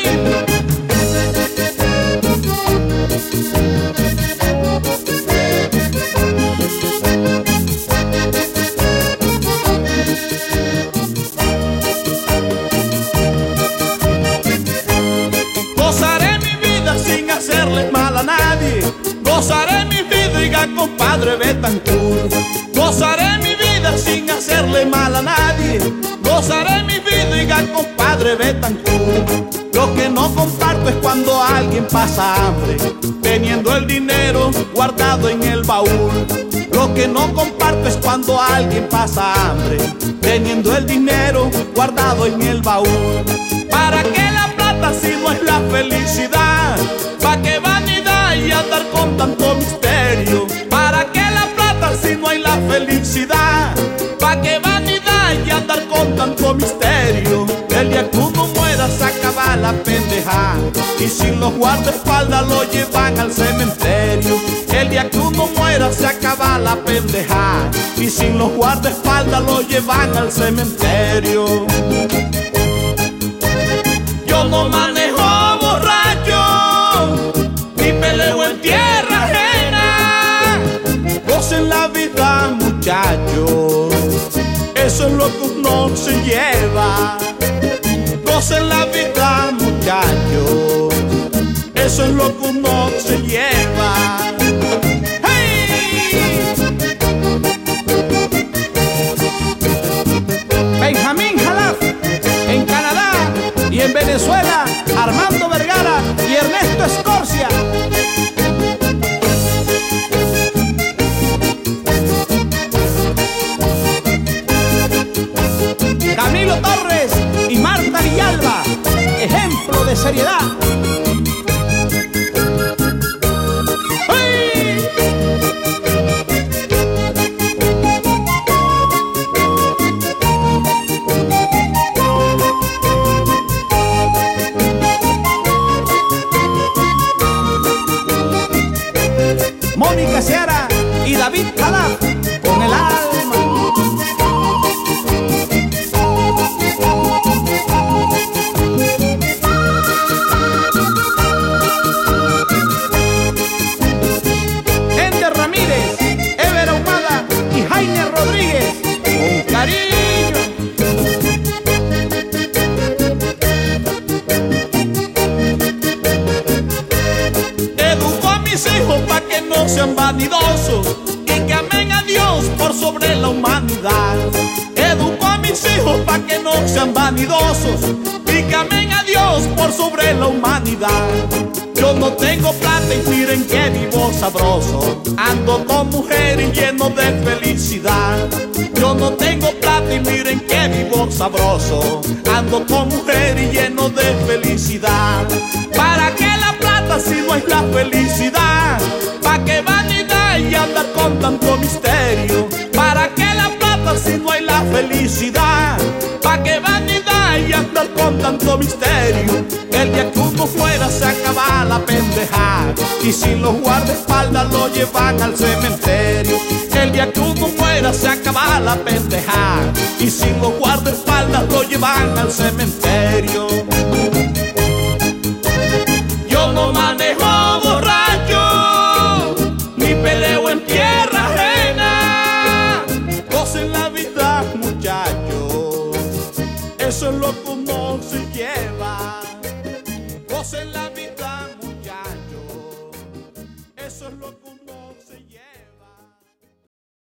Gozaré mi vida sin hacerle mal a nadie. Gozaré mi vida, diga compadre Betancourt. Gozaré mi vida sin hacerle mal a nadie. Gozaré mi vida, diga compadre Betancourt. Lo que no comparto es cuando alguien pasa hambre, teniendo el dinero guardado en el baúl. Lo que no comparto es cuando alguien pasa hambre, teniendo el dinero guardado en el baúl. ¿Para qué la plata si no es la felicidad? ¿Para qué vanidad y andar con tanto misterio? ¿Para qué la plata si no hay la felicidad? ¿Para qué vanidad y andar con tanto misterio? El día que uno muera se acaba la pendeja, y sin los guardaespaldas lo llevan al cementerio. El día que uno muera se acaba la pendeja, y sin los guardaespaldas lo llevan al cementerio. Yo no manejo borracho, ni peleo en tierra ajena. Gocen la vida, muchachos, eso es lo que uno se lleva. Gocen la vida, muchachos, eso es lo que uno se lleva. ¡Hey! Benjamín Jalaf en Canadá, y en Venezuela Armando Vergara y Ernesto Escorcia. Camilo Torres y Marta Villalba, ejemplo de seriedad. ¡Hey! Mónica Seara y David Jalaf con el alma. Educo a mis hijos pa' que no sean vanidosos y que amen a Dios por sobre la humanidad. Educo a mis hijos pa' que no sean vanidosos y que amen a Dios por sobre la humanidad. Yo no tengo plata y miren que vivo sabroso, ando con mujeres lleno de felicidad. Yo no tengo plata y miren que vivo sabroso, ando con mujeres lleno de felicidad. ¿Para qué la plata si no es la felicidad? ¿Para qué vanidad y andar con tanto misterio? ¿Para qué la plata si no hay la felicidad? ¿Para qué vanidad y andar con tanto misterio? El día que uno fuera se acaba la pendeja, y sin los guardaespaldas lo llevan al cementerio. El día que uno muera se acaba la pendeja, y sin los guardaespaldas lo llevan al cementerio. Yo no manejo borracho, ni peleo en tierra ajena. Gocen la vida, muchachos, eso es lo que uno se lleva. Gocen la vida.